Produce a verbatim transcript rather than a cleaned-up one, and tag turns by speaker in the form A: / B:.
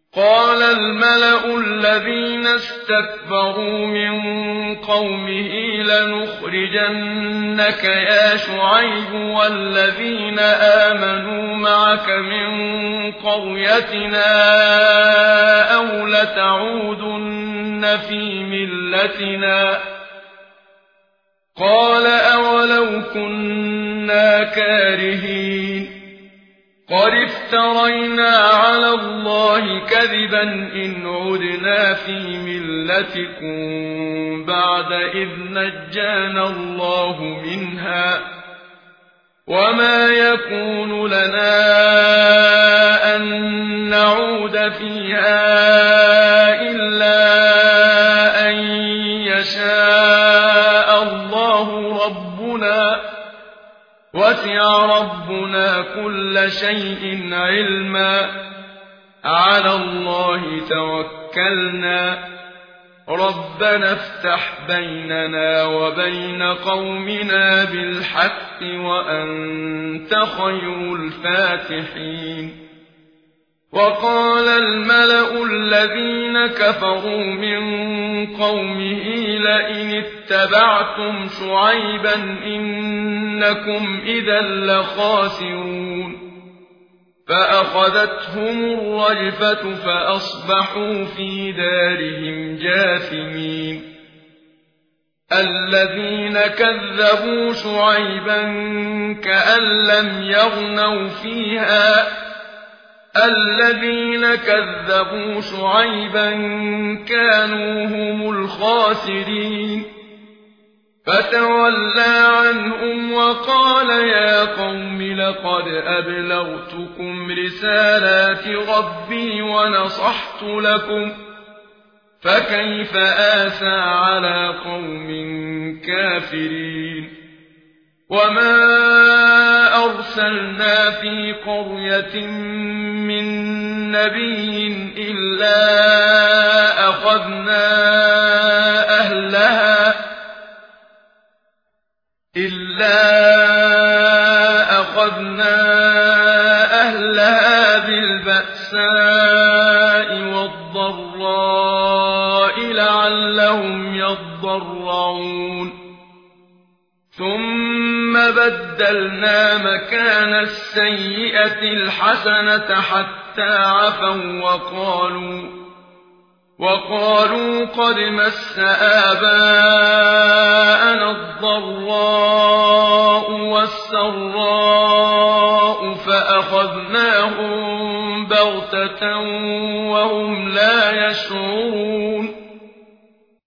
A: قال الملأ الذين استكبروا من قومه لنخرجنك يا شعيب والذين آمنوا معك من قريتنا أو لتعودن في ملتنا قال أولو كنا كارهين قد افترينا على الله كذبا إن عدنا في ملتكم بعد إذ نجانا الله منها وما يكون لنا أن نعود فيها إلا أن يشاء الله ربنا وسع ربنا كل شيء علما على الله توكلنا ربنا افتح بيننا وبين قومنا بالحق وأنت خير الفاتحين وقال الملأ الذين كفروا من قومه لئن اتبعتم شعيبا إنكم إذا لخاسرون فأخذتهم الرجفة فأصبحوا في دارهم جاثمين الذين كذبوا شعيبا كأن لم يغنوا فيها الذين كذبوا شعيبا كانوا هم الخاسرين فتولى عنهم وقال يا قوم لقد أبلغتكم رسالات ربي ونصحت لكم فكيف آسى على قوم كافرين وما أرسلنا في قرية من نبي إلا أخذنا أهلها إلا أخذنا أهلها بالبأساء والضراء لعلهم يضرعون ثم بدلنا مكان السيئة الحسنة حتى عفوا وقالوا وقالوا قد مس آباءنا الضراء والسراء فأخذناهم بغتة وهم لا يشعرون